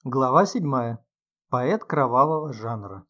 Глава 7. Поэт кровавого жанра.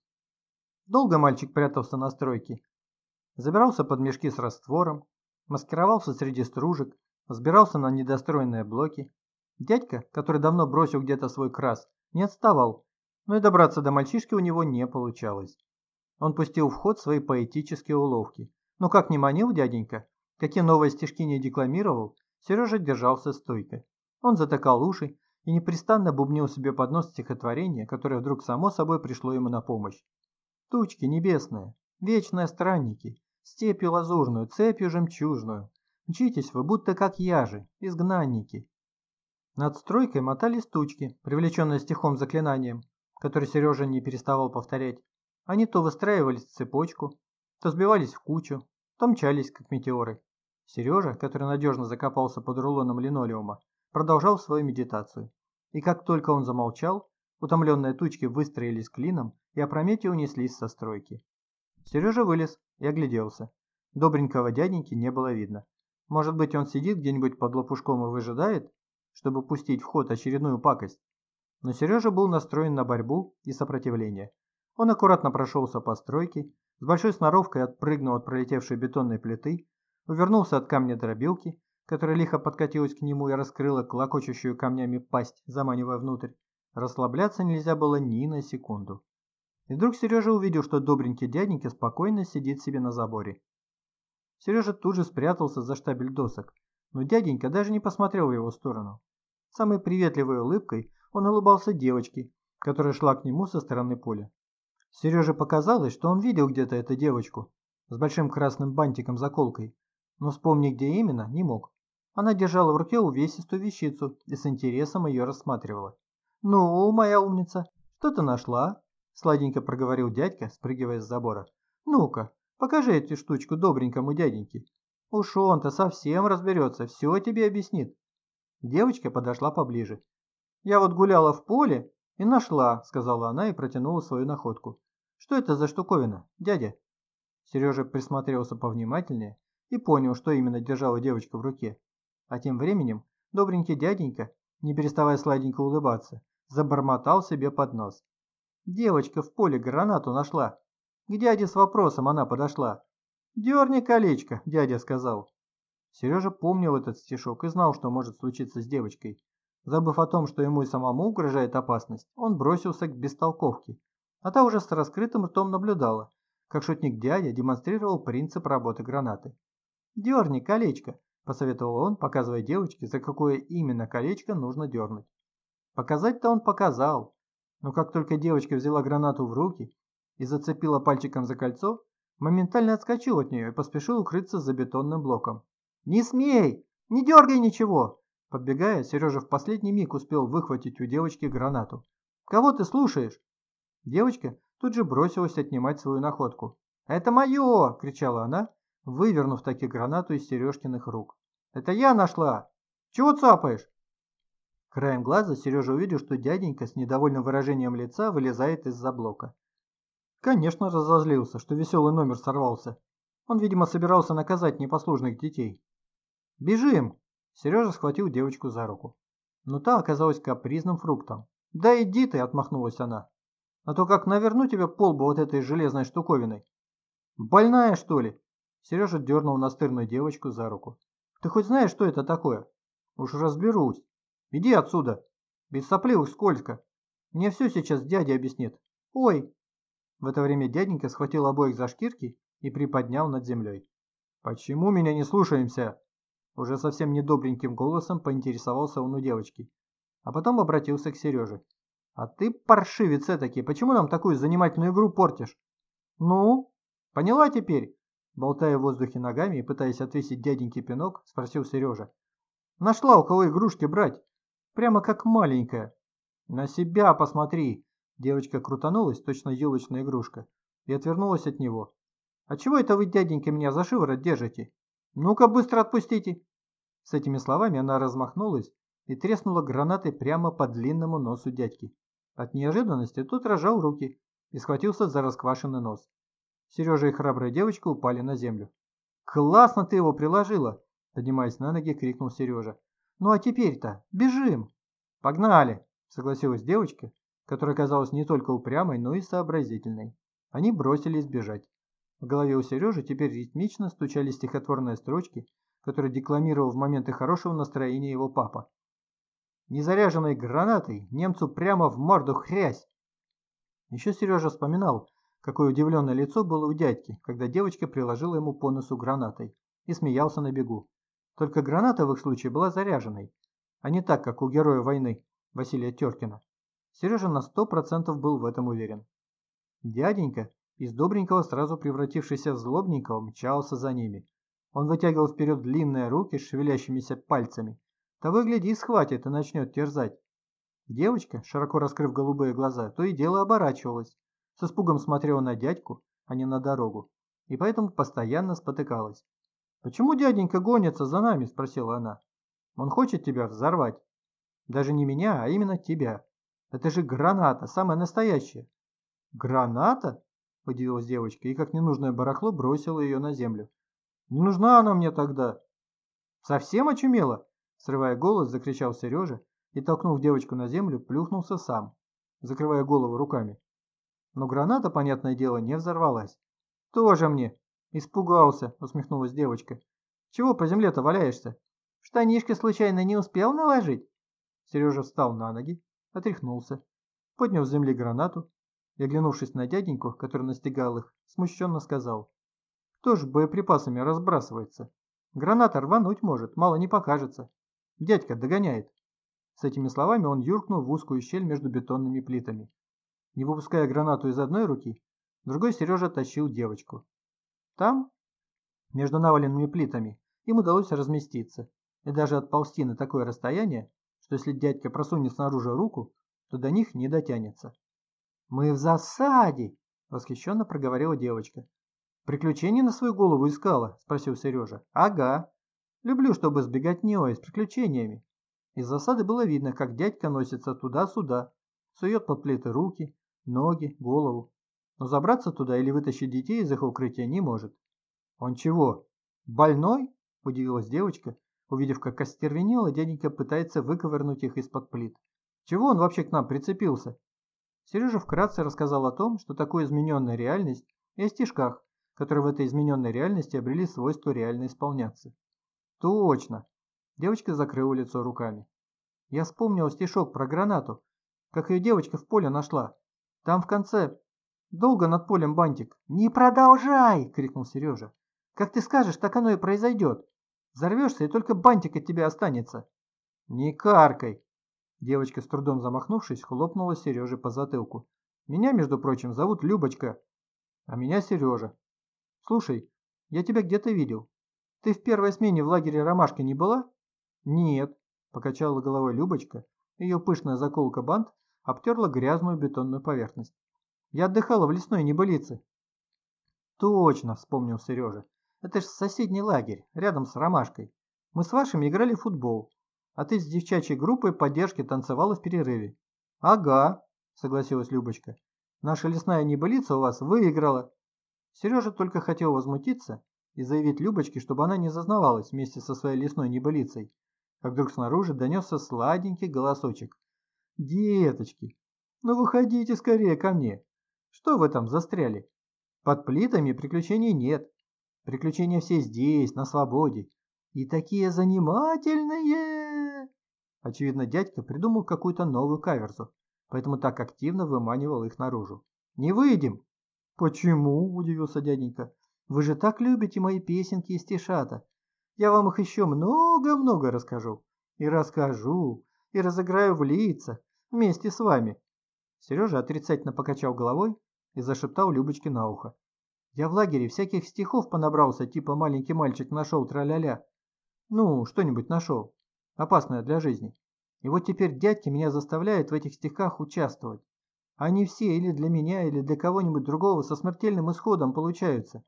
Долго мальчик прятался на стройке. Забирался под мешки с раствором, маскировался среди стружек, взбирался на недостроенные блоки. Дядька, который давно бросил где-то свой крас, не отставал, но и добраться до мальчишки у него не получалось. Он пустил в ход свои поэтические уловки. Но как ни манил дяденька, какие новые стишки не декламировал, Сережа держался стойко. Он затыкал уши и непрестанно бубнил себе под нос стихотворение, которое вдруг само собой пришло ему на помощь. Тучки небесные, вечные странники, степью лазурную, цепью жемчужную, мчитесь вы, будто как яжи, изгнанники. Над стройкой мотались тучки, привлеченные стихом-заклинанием, который Сережа не переставал повторять. Они то выстраивались в цепочку, то сбивались в кучу, то мчались, как метеоры. Сережа, который надежно закопался под рулоном линолеума, продолжал свою медитацию. И как только он замолчал, утомленные тучки выстроились клином и опрометью унеслись со стройки. Сережа вылез и огляделся. Добренького дяденьки не было видно. Может быть, он сидит где-нибудь под лопушком и выжидает, чтобы пустить в ход очередную пакость? Но Сережа был настроен на борьбу и сопротивление. Он аккуратно прошелся по стройке, с большой сноровкой отпрыгнул от пролетевшей бетонной плиты, увернулся от камня дробилки, которая лихо подкатилась к нему и раскрыла клокочущую камнями пасть, заманивая внутрь. Расслабляться нельзя было ни на секунду. И вдруг Сережа увидел, что добренький дяденька спокойно сидит себе на заборе. Сережа тут же спрятался за штабель досок, но дяденька даже не посмотрел в его сторону. Самой приветливой улыбкой он улыбался девочке, которая шла к нему со стороны поля. Сереже показалось, что он видел где-то эту девочку с большим красным бантиком-заколкой, но вспомнить, где именно, не мог. Она держала в руке увесистую вещицу и с интересом ее рассматривала. «Ну, моя умница, что ты нашла?» – сладенько проговорил дядька, спрыгивая с забора. «Ну-ка, покажи эту штучку добренькому дяденьке. Уж он-то совсем разберется, все тебе объяснит». Девочка подошла поближе. «Я вот гуляла в поле и нашла», – сказала она и протянула свою находку. «Что это за штуковина, дядя?» Сережа присмотрелся повнимательнее и понял, что именно держала девочка в руке. А тем временем добренький дяденька, не переставая сладенько улыбаться, забормотал себе под нос. Девочка в поле гранату нашла. К дяде с вопросом она подошла. «Дерни колечко», дядя сказал. Сережа помнил этот стишок и знал, что может случиться с девочкой. Забыв о том, что ему и самому угрожает опасность, он бросился к бестолковке. А та уже с раскрытым ртом наблюдала, как шутник дядя демонстрировал принцип работы гранаты. «Дерни колечко», – посоветовал он, показывая девочке, за какое именно колечко нужно дернуть. Показать-то он показал, но как только девочка взяла гранату в руки и зацепила пальчиком за кольцо, моментально отскочил от нее и поспешил укрыться за бетонным блоком. «Не смей! Не дергай ничего!» Подбегая, Сережа в последний миг успел выхватить у девочки гранату. «Кого ты слушаешь?» Девочка тут же бросилась отнимать свою находку. «Это мое!» – кричала она, вывернув таки гранату из Сережкиных рук. «Это я нашла! Чего цапаешь?» Краем глаза Сережа увидел, что дяденька с недовольным выражением лица вылезает из-за блока. Конечно, разозлился, что веселый номер сорвался. Он, видимо, собирался наказать непослушных детей. «Бежим!» – Сережа схватил девочку за руку. Но та оказалась капризным фруктом. «Да иди ты!» – отмахнулась она. «А то как наверну тебе полбу вот этой железной штуковиной!» «Больная, что ли?» Сережа дернул настырную девочку за руку. «Ты хоть знаешь, что это такое?» «Уж разберусь. Иди отсюда. Без сопливых скользко. Мне все сейчас дядя объяснит. Ой!» В это время дяденька схватил обоих за шкирки и приподнял над землей. «Почему меня не слушаемся?» Уже совсем недобреньким голосом поинтересовался он у девочки. А потом обратился к Сереже. «А ты, паршивец этакий, почему нам такую занимательную игру портишь?» «Ну? Поняла теперь?» Болтая в воздухе ногами и пытаясь отвесить дяденьке пинок, спросил Сережа. «Нашла у кого игрушки брать. Прямо как маленькая. На себя посмотри!» Девочка крутанулась, точно елочная игрушка, и отвернулась от него. «А чего это вы, дяденька, меня за шиворот держите? Ну-ка, быстро отпустите!» С этими словами она размахнулась и треснула гранатой прямо по длинному носу дядьки. От неожиданности тот разжал руки и схватился за расквашенный нос. Сережа и храбрая девочка упали на землю. «Классно ты его приложила!» Поднимаясь на ноги, крикнул Сережа. «Ну а теперь-то бежим!» «Погнали!» согласилась девочка, которая казалась не только упрямой, но и сообразительной. Они бросились бежать. В голове у Сережи теперь ритмично стучали стихотворные строчки, которые декламировал в моменты хорошего настроения его папа. «Незаряженной гранатой немцу прямо в морду хрясь!» Еще Сережа вспоминал, какое удивленное лицо было у дядьки, когда девочка приложила ему по носу гранатой, и смеялся на бегу. Только граната в их случае была заряженной, а не так, как у героя войны Василия Теркина. Сережа на 100% был в этом уверен. Дяденька, из добренького сразу превратившийся в злобненького, мчался за ними. Он вытягивал вперед длинные руки с шевелящимися пальцами. Того и гляди, схватит и начнет терзать. Девочка, широко раскрыв голубые глаза, то и дело оборачивалась. С испугом смотрела на дядьку, а не на дорогу. И поэтому постоянно спотыкалась. «Почему дяденька гонится за нами?» – спросила она. «Он хочет тебя взорвать. Даже не меня, а именно тебя. Это же граната, самая настоящая». «Граната?» – удивилась девочка и, как ненужное барахло, бросила ее на землю. «Не нужна она мне тогда». «Совсем очумела?» – срывая голос, закричал Сережа и, толкнув девочку на землю, плюхнулся сам, закрывая голову руками. Но граната, понятное дело, не взорвалась. «Тоже мне!» «Испугался», — усмехнулась девочка. «Чего по земле-то валяешься? Штанишки случайно не успел наложить?» Сережа встал на ноги, отряхнулся, поднял с земли гранату и, оглянувшись на дяденьку, который настигал их, смущенно сказал: «Кто ж боеприпасами разбрасывается? Граната рвануть может, мало не покажется. Дядька догоняет». С этими словами он юркнул в узкую щель между бетонными плитами. Не выпуская гранату из одной руки, другой Сережа тащил девочку. Там, между наваленными плитами, им удалось разместиться и даже отползти на такое расстояние, что если дядька просунет снаружи руку, то до них не дотянется. «Мы в засаде!» – восхищенно проговорила девочка. «Приключения на свою голову искала?» – спросил Сережа. «Ага. Люблю, чтобы с беготней, с приключениями». Из засады было видно, как дядька носится туда-сюда, сует под плиты руки, ноги, голову. Но забраться туда или вытащить детей из их укрытия не может. «Он чего, больной?» – удивилась девочка, увидев, как остервенело дяденька пытается выковырнуть их из-под плит. «Чего он вообще к нам прицепился?» Сережа вкратце рассказал о том, что такое измененная реальность, и о стишках, которые в этой измененной реальности обрели свойство реально исполняться. «Точно!» – девочка закрыла лицо руками. «Я вспомнила стишок про гранату, как ее девочка в поле нашла. Там в конце долго над полем бантик». «Не продолжай!» – крикнул Сережа. «Как ты скажешь, так оно и произойдет. Взорвешься, и только бантик от тебя останется». «Не каркай!» Девочка, с трудом замахнувшись, хлопнула Сереже по затылку. «Меня, между прочим, зовут Любочка, а меня Сережа. Слушай, я тебя где-то видел. Ты в первой смене в лагере Ромашки не была?» «Нет», – покачала головой Любочка. Ее пышная заколка-бант обтерла грязную бетонную поверхность. «Я отдыхала в лесной небылице». «Точно», – вспомнил Сережа. «Это ж соседний лагерь, рядом с Ромашкой. Мы с вашими играли в футбол, а ты с девчачьей группой поддержки танцевала в перерыве». «Ага», – согласилась Любочка. «Наша лесная небылица у вас выиграла». Сережа только хотел возмутиться и заявить Любочке, чтобы она не зазнавалась вместе со своей лесной небылицей, как вдруг снаружи донесся сладенький голосочек. «Деточки, ну выходите скорее ко мне. Что вы там застряли? Под плитами приключений нет. Приключения все здесь, на свободе. И такие занимательные!» Очевидно, дядька придумал какую-то новую каверзу, поэтому так активно выманивал их наружу. «Не выйдем!» «Почему?» – удивился дяденька. «Вы же так любите мои песенки и стишата. Я вам их еще много-много расскажу. И расскажу, и разыграю в лица вместе с вами». Сережа отрицательно покачал головой и зашептал Любочке на ухо. «Я в лагере всяких стихов понабрался, типа «маленький мальчик нашел тра-ля-ля». Ну, что-нибудь нашел, опасное для жизни. И вот теперь дядьки меня заставляют в этих стихах участвовать. Они все или для меня, или для кого-нибудь другого со смертельным исходом получаются.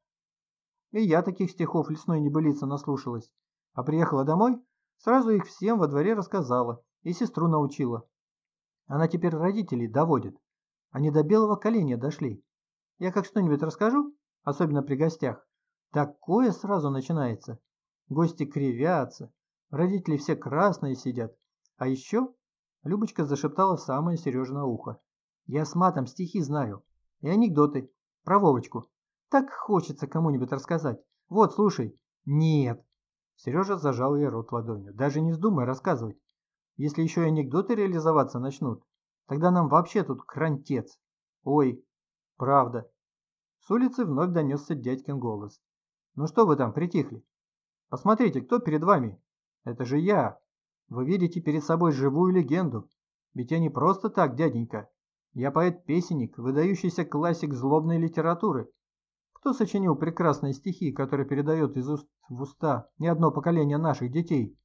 И я таких стихов лесной небылицы наслушалась. А приехала домой, сразу их всем во дворе рассказала и сестру научила. Она теперь родителей доводит. Они до белого коленя дошли. Я как что-нибудь расскажу, особенно при гостях, такое сразу начинается. Гости кривятся, родители все красные сидят. А еще Любочка зашептала в самое Сережино ухо. Я с матом стихи знаю. И анекдоты. Про Вовочку. Так хочется кому-нибудь рассказать. Вот, слушай. Нет. Сережа зажал ей рот ладонью. Даже не вздумай рассказывать. Если еще и анекдоты реализоваться начнут, тогда нам вообще тут крантец. Ой, правда. С улицы вновь донесся дядькин голос. Ну что вы там притихли? Посмотрите, кто перед вами? Это же я. Вы видите перед собой живую легенду. Ведь я не просто так, дяденька. Я поэт-песенник, выдающийся классик злобной литературы. Кто сочинил прекрасные стихи, которые передает из уст в уста не одно поколение наших детей?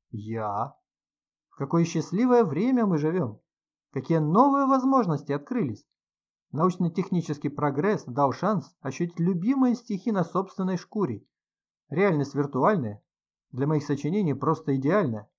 Я. В какое счастливое время мы живем. Какие новые возможности открылись. Научно-технический прогресс дал шанс ощутить любимые стихи на собственной шкуре. Реальность виртуальная, для моих сочинений просто идеальная.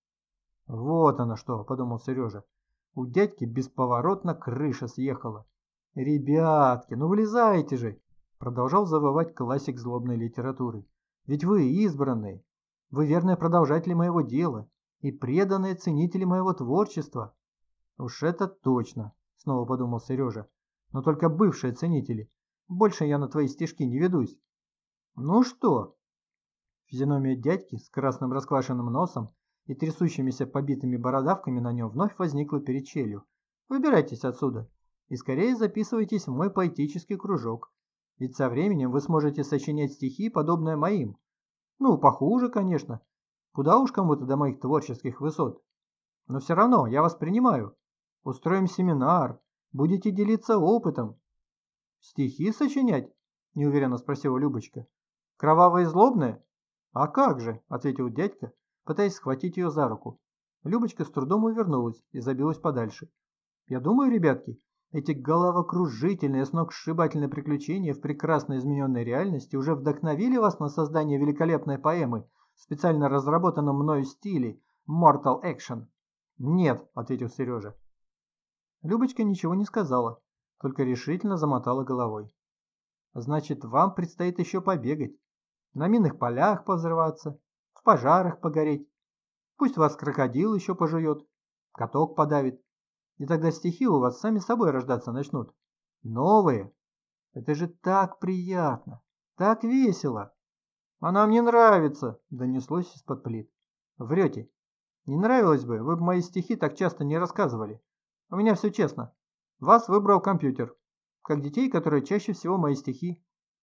Вот оно что, подумал Сережа. У дядьки бесповоротно крыша съехала. Ребятки, ну вылезайте же, продолжал завывать классик злобной литературы. Ведь вы избранные, вы верные продолжатели моего дела и преданные ценители моего творчества. Уж это точно, снова подумал Сережа. Но только бывшие ценители. Больше я на твои стишки не ведусь. Ну что? Физиономия дядьки с красным расквашенным носом и трясущимися побитыми бородавками на нем вновь возникла перед челью. Выбирайтесь отсюда и скорее записывайтесь в мой поэтический кружок. Ведь со временем вы сможете сочинять стихи, подобные моим. Ну, похуже, конечно. Куда уж кому-то до моих творческих высот. Но все равно я вас принимаю. Устроим семинар. Будете делиться опытом. Стихи сочинять? Неуверенно спросила Любочка. Кровавые и злобные? А как же, ответил дядька, пытаясь схватить ее за руку. Любочка с трудом увернулась и забилась подальше. Я думаю, ребятки, эти головокружительные, сногсшибательные приключения в прекрасно измененной реальности уже вдохновили вас на создание великолепной поэмы в специально разработанном мною стиле Mortal Action. Нет, ответил Сережа. Любочка ничего не сказала, только решительно замотала головой. Значит, вам предстоит еще побегать, на минных полях повзрываться, в пожарах погореть. Пусть вас крокодил еще пожует, каток подавит, и тогда стихи у вас сами собой рождаться начнут. Новые. Это же так приятно, так весело. А нам не нравится, донеслось из-под плит. Врете. Не нравилось бы, вы бы мои стихи так часто не рассказывали. У меня все честно. Вас выбрал компьютер, как детей, которые чаще всего мои стихи.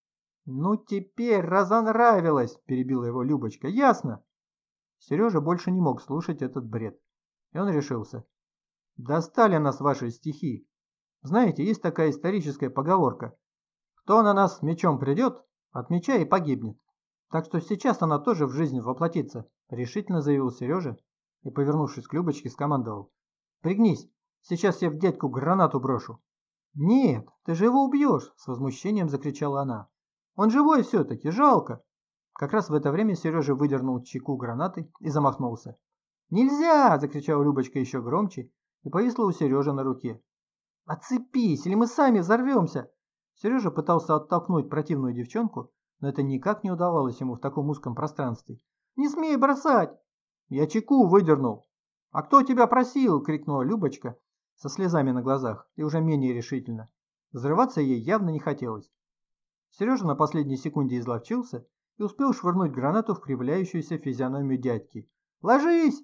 Ну теперь разонравилось, перебила его Любочка, ясно? Сережа больше не мог слушать этот бред. И он решился. Достали нас ваши стихи. Знаете, есть такая историческая поговорка. Кто на нас с мечом придет, от меча и погибнет. Так что сейчас она тоже в жизнь воплотится, решительно заявил Сережа и, повернувшись к Любочке, скомандовал. Пригнись. Сейчас я в дядьку гранату брошу. Нет, ты же его убьешь, с возмущением закричала она. Он живой все-таки, жалко. Как раз в это время Сережа выдернул чеку гранаты и замахнулся. Нельзя, закричала Любочка еще громче и повисла у Сережи на руке. Отцепись, или мы сами взорвемся. Сережа пытался оттолкнуть противную девчонку, но это никак не удавалось ему в таком узком пространстве. Не смей бросать. Я чеку выдернул. А кто тебя просил? Крикнула Любочка со слезами на глазах и уже менее решительно. Взрываться ей явно не хотелось. Сережа на последней секунде изловчился и успел швырнуть гранату в кривляющуюся физиономию дядьки. «Ложись!»